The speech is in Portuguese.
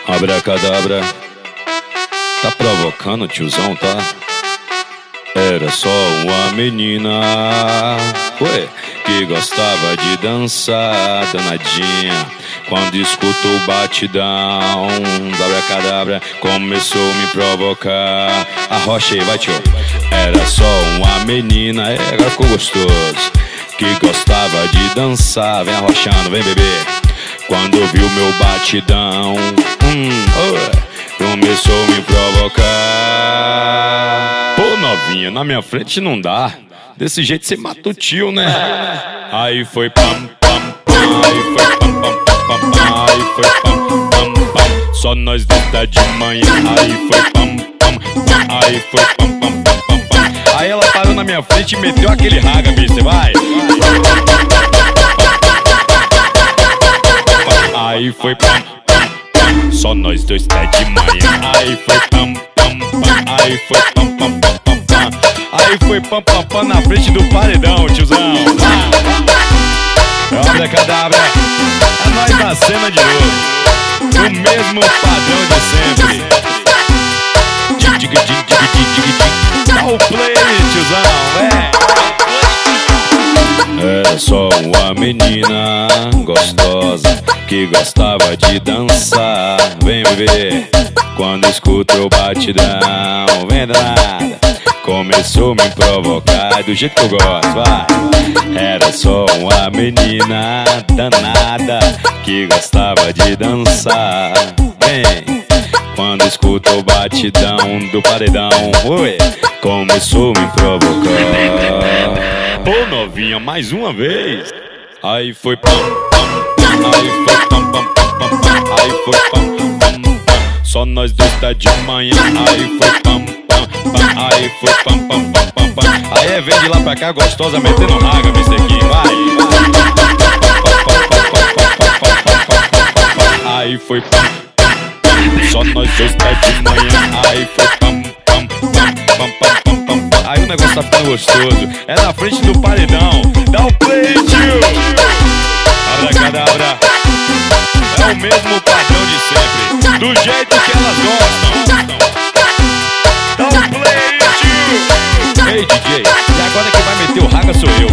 Abracadabra, tá provocando, tiozão, tá? Era só uma menina, ué, que gostava de dançar, danadinha. Quando escutou o batidão da abracadabra, começou a me provocar. Arrocha aí, vai, tio. Era só uma menina, agora ficou gostoso, que gostava de dançar. Vem arrochando, vem bebê. Quando viu meu batidão, começou a me provocar. Pô, novinha, na minha frente não dá. Desse jeito você mata o tio, né? Aí foi pam, pam, pam. Aí foi pam, pam, pam, pam. Aí foi pam, pam, pam. Só nós dois tá de manhã. Aí foi pam, pam, pam. Aí foi pam, pam, pam, pam, pam. Aí ela parou na minha frente e meteu aquele raga, bicho, você vai? Aí foi pam, pam, pam. Só nós dois tá de manhã. Aí foi pam, pam, pam. Aí foi pam, pam, pam, pam, pam. Aí foi pam, pam, pam na frente do paredão, tiozão. É uma abracadabra, é nós na cena de novo, o mesmo padrão de sempre. Dá o play, tiozão, Era só uma menina gostosa que gostava de dançar. Vem beber, quando escuta o batidão, vem danada. Começou a me provocar do jeito que eu gosto, vai. Era só uma menina danada que gostava de dançar. Vem, quando escuta o batidão do paredão, ué, começou a me provocar. Pô, novinha, mais uma vez. Aí foi pam, pam, pam. Aí foi pam, pam, pam, pam, pam. Aí foi pam, pam, pam. Só nós dois tá de manhã. Aí foi pam, pam, pam. Aí foi pam, pam, pam, pam, pam. Aí é vem de lá pra cá gostosa metendo raga, esse aqui, vai. Aí foi pam, pam, pam. Só nós dois tá de manhã. Aí foi pam, pam, pam, pam, pam, pam, pam. Aí o negócio tá ficando gostoso, é na frente do paredão. Dá o play, tio. Abracadabra, é o mesmo padrão de sempre, do jeito que elas gostam. Dá o play, tio. Ei, DJ, e agora quem vai meter o raga sou eu.